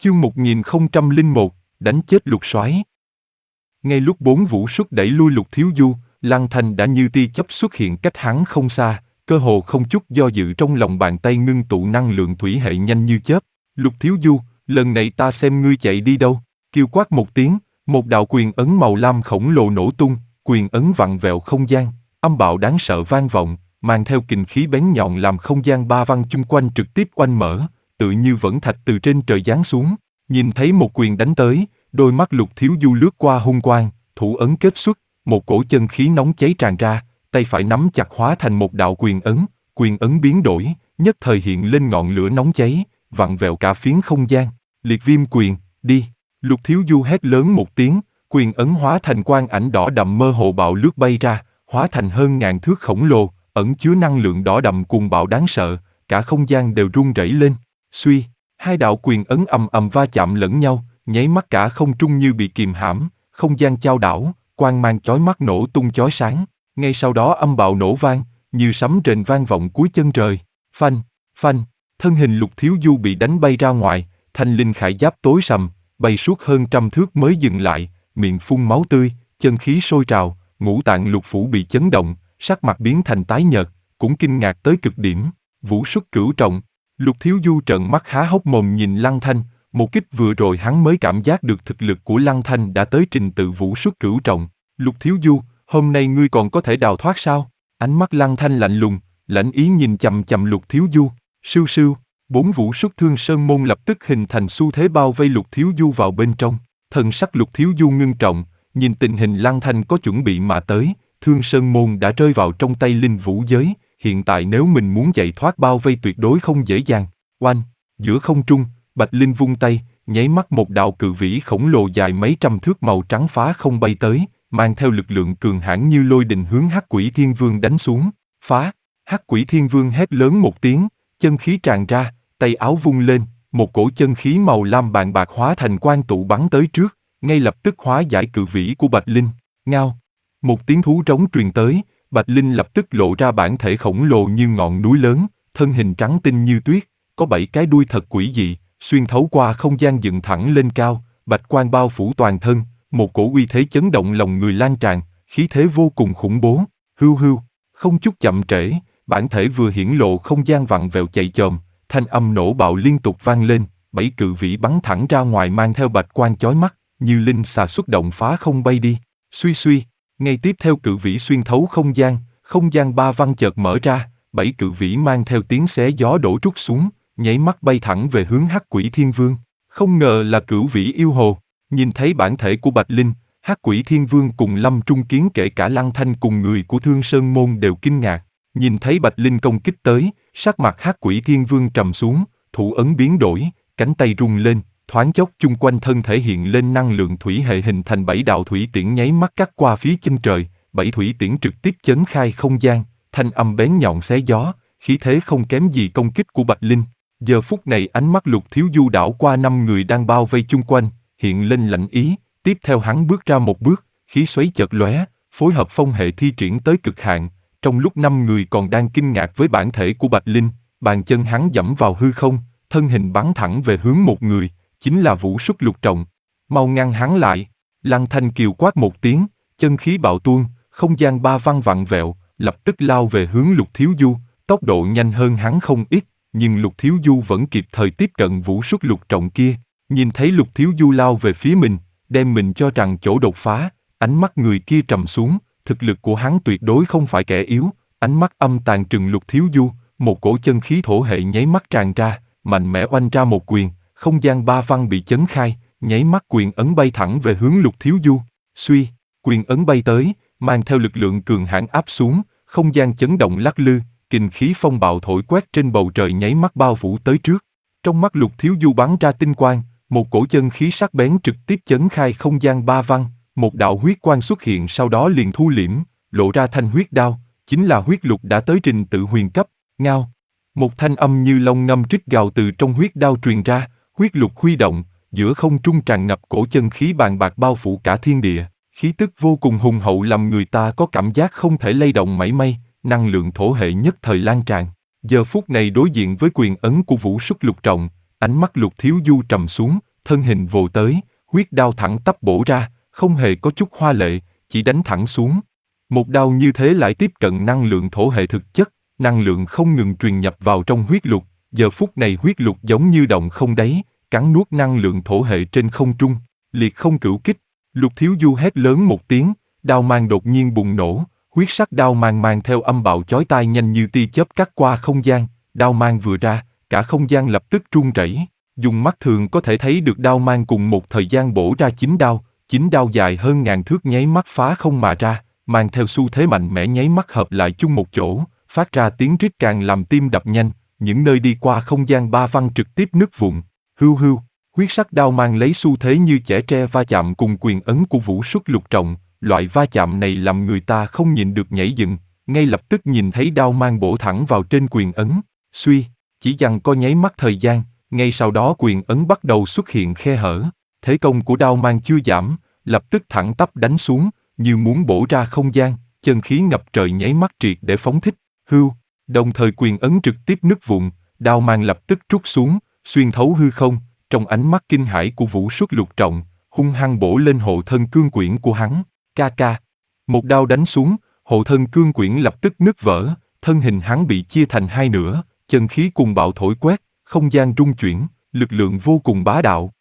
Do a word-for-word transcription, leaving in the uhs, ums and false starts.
Chương một nghìn không trăm lẻ một, đánh chết Lục Soái. Ngay lúc bốn vũ xuất đẩy lui Lục Thiếu Du, Lăng Thanh đã như tia chớp xuất hiện cách hắn không xa, cơ hồ không chút do dự trong lòng bàn tay ngưng tụ năng lượng thủy hệ nhanh như chớp. Lục Thiếu Du, lần này ta xem ngươi chạy đi đâu. Kêu quát một tiếng, một đạo quyền ấn màu lam khổng lồ nổ tung, quyền ấn vặn vẹo không gian, âm bạo đáng sợ vang vọng, mang theo kình khí bén nhọn làm không gian ba văn chung quanh trực tiếp oanh mở, tự như vẫn thạch từ trên trời giáng xuống. Nhìn thấy một quyền đánh tới, đôi mắt Lục Thiếu Du lướt qua hung quang, thủ ấn kết xuất, một cổ chân khí nóng cháy tràn ra, tay phải nắm chặt hóa thành một đạo quyền ấn, quyền ấn biến đổi, nhất thời hiện lên ngọn lửa nóng cháy, vặn vẹo cả phiến không gian. Liệt viêm quyền, đi! Lục Thiếu Du hét lớn một tiếng, quyền ấn hóa thành quang ảnh đỏ đậm mơ hồ bạo lướt bay ra, hóa thành hơn ngàn thước khổng lồ, ẩn chứa năng lượng đỏ đậm cuồng bạo đáng sợ, cả không gian đều rung rẩy lên. Suy, hai đạo quyền ấn ầm ầm va chạm lẫn nhau, nháy mắt cả không trung như bị kìm hãm, không gian chao đảo, quang mang chói mắt nổ tung chói sáng. Ngay sau đó âm bạo nổ vang, như sấm rền vang vọng cuối chân trời. Phanh, phanh, thân hình Lục Thiếu Du bị đánh bay ra ngoài, thanh linh khải giáp tối sầm, bay suốt hơn trăm thước mới dừng lại, miệng phun máu tươi, chân khí sôi trào, ngũ tạng lục phủ bị chấn động, sắc mặt biến thành tái nhợt, cũng kinh ngạc tới cực điểm. Vũ xuất cửu trọng. Lục Thiếu Du trợn mắt há hốc mồm nhìn Lăng Thanh, một kích vừa rồi hắn mới cảm giác được thực lực của Lăng Thanh đã tới trình tự vũ xuất cửu trọng. Lục Thiếu Du, hôm nay ngươi còn có thể đào thoát sao? Ánh mắt Lăng Thanh lạnh lùng, lãnh ý nhìn chằm chằm Lục Thiếu Du. Sưu sưu, bốn vũ xuất Thương Sơn môn lập tức hình thành xu thế bao vây Lục Thiếu Du vào bên trong. Thần sắc Lục Thiếu Du ngưng trọng, nhìn tình hình Lăng Thanh có chuẩn bị mà tới, Thương Sơn môn đã rơi vào trong tay linh vũ giới, hiện tại nếu mình muốn chạy thoát bao vây tuyệt đối không dễ dàng. Oanh, giữa không trung, Bạch Linh vung tay, nháy mắt một đạo cự vĩ khổng lồ dài mấy trăm thước màu trắng phá không bay tới, mang theo lực lượng cường hãn như lôi đình hướng Hắc Quỷ Thiên Vương đánh xuống. Phá! Hắc Quỷ Thiên Vương hét lớn một tiếng, chân khí tràn ra, tay áo vung lên, một cổ chân khí màu lam bàn bạc hóa thành quang tụ bắn tới trước, ngay lập tức hóa giải cự vĩ của Bạch Linh. Ngao! Một tiếng thú trống truyền tới, Bạch Linh lập tức lộ ra bản thể khổng lồ như ngọn núi lớn, thân hình trắng tinh như tuyết, có bảy cái đuôi thật quỷ dị, xuyên thấu qua không gian dựng thẳng lên cao, bạch quang bao phủ toàn thân, một cổ uy thế chấn động lòng người lan tràn, khí thế vô cùng khủng bố. Hưu hưu, không chút chậm trễ, bản thể vừa hiển lộ không gian vặn vẹo chạy chồm, thanh âm nổ bạo liên tục vang lên, bảy cự vĩ bắn thẳng ra ngoài mang theo bạch quang chói mắt, như linh xà xuất động phá không bay đi. Suy suy, ngay tiếp theo cự vĩ xuyên thấu không gian, không gian ba văn chợt mở ra, bảy cự vĩ mang theo tiếng xé gió đổ trút xuống, nháy mắt bay thẳng về hướng Hắc Quỷ Thiên Vương. Không ngờ là cửu vĩ yêu hồ. Nhìn thấy bản thể của Bạch Linh, Hắc Quỷ Thiên Vương cùng Lâm Trung Kiến kể cả Lăng Thanh cùng người của Thương Sơn môn đều kinh ngạc. Nhìn thấy Bạch Linh công kích tới, sắc mặt Hắc Quỷ Thiên Vương trầm xuống, thủ ấn biến đổi, cánh tay rung lên, thoáng chốc chung quanh thân thể hiện lên năng lượng thủy hệ hình thành bảy đạo thủy tiễn nháy mắt cắt qua phía chân trời, bảy thủy tiễn trực tiếp chấn khai không gian, thanh âm bén nhọn xé gió, khí thế không kém gì công kích của Bạch Linh. Giờ phút này ánh mắt Lục Thiếu Du đảo qua năm người đang bao vây chung quanh, hiện lên lạnh ý, tiếp theo hắn bước ra một bước, khí xoáy chợt lóe, phối hợp phong hệ thi triển tới cực hạn, trong lúc năm người còn đang kinh ngạc với bản thể của Bạch Linh, bàn chân hắn dẫm vào hư không, thân hình bắn thẳng về hướng một người, chính là Vũ Xuất Lục Trọng. Mau ngăn hắn lại! Lăng Thanh kiều quát một tiếng, chân khí bạo tuôn, không gian ba văn vặn vẹo, lập tức lao về hướng Lục Thiếu Du, tốc độ nhanh hơn hắn không ít, nhưng Lục Thiếu Du vẫn kịp thời tiếp cận Vũ Xuất Lục Trọng kia. Nhìn thấy Lục Thiếu Du lao về phía mình, đem mình cho rằng chỗ đột phá, ánh mắt người kia trầm xuống, thực lực của hắn tuyệt đối không phải kẻ yếu, ánh mắt âm tàn trừng Lục Thiếu Du, một cổ chân khí thổ hệ nháy mắt tràn ra, mạnh mẽ oanh ra một quyền, không gian ba văn bị chấn khai, nháy mắt quyền ấn bay thẳng về hướng Lục Thiếu Du. Suy, quyền ấn bay tới, mang theo lực lượng cường hãn áp xuống, không gian chấn động lắc lư, kình khí phong bạo thổi quét trên bầu trời nháy mắt bao phủ tới trước. Trong mắt Lục Thiếu Du bắn ra tinh quang, một cổ chân khí sắc bén trực tiếp chấn khai không gian ba văn, một đạo huyết quang xuất hiện sau đó liền thu liễm, lộ ra thanh huyết đao, chính là huyết lục đã tới trình tự huyền cấp. Ngao, một thanh âm như long ngâm rít gào từ trong huyết đao truyền ra, huyết lục huy động, giữa không trung tràn ngập cổ chân khí bàn bạc bao phủ cả thiên địa, khí tức vô cùng hùng hậu làm người ta có cảm giác không thể lay động mảy may, năng lượng thổ hệ nhất thời lan tràn. Giờ phút này đối diện với quyền ấn của Vũ Xuất Lục Trọng, ánh mắt Lục Thiếu Du trầm xuống, thân hình vồ tới, huyết đao thẳng tắp bổ ra, không hề có chút hoa lệ, chỉ đánh thẳng xuống. Một đao như thế lại tiếp cận năng lượng thổ hệ thực chất, năng lượng không ngừng truyền nhập vào trong huyết lục, giờ phút này huyết lục giống như động không đáy, cắn nuốt năng lượng thổ hệ trên không trung, liệt không cửu kích. Lục Thiếu Du hét lớn một tiếng, đao mang đột nhiên bùng nổ, huyết sắc đao mang mang theo âm bạo chói tai nhanh như tia chớp cắt qua không gian, đao mang vừa ra, cả không gian lập tức rung rẩy. Dùng mắt thường có thể thấy được đao mang cùng một thời gian bổ ra chín đao, chín đao dài hơn ngàn thước nháy mắt phá không mà ra, mang theo xu thế mạnh mẽ nháy mắt hợp lại chung một chỗ, phát ra tiếng rít càng làm tim đập nhanh, những nơi đi qua không gian ba văng trực tiếp nứt vụn. Hưu hưu, huyết sắc đao mang lấy xu thế như chẻ tre va chạm cùng quyền ấn của Vũ Xuất Lục Trọng, loại va chạm này làm người ta không nhịn được nhảy dựng, ngay lập tức nhìn thấy đao mang bổ thẳng vào trên quyền ấn, suy, chỉ dằng co nháy mắt thời gian, ngay sau đó quyền ấn bắt đầu xuất hiện khe hở, thế công của đao mang chưa giảm, lập tức thẳng tắp đánh xuống, như muốn bổ ra không gian, chân khí ngập trời nháy mắt triệt để phóng thích, hưu, đồng thời quyền ấn trực tiếp nứt vụn, đao mang lập tức trút xuống, xuyên thấu hư không, trong ánh mắt kinh hãi của Vũ Xuất Lục Trọng, hung hăng bổ lên hộ thân cương quyển của hắn, ca ca. Một đao đánh xuống, hộ thân cương quyển lập tức nứt vỡ, thân hình hắn bị chia thành hai nửa, chân khí cùng bạo thổi quét, không gian rung chuyển, lực lượng vô cùng bá đạo.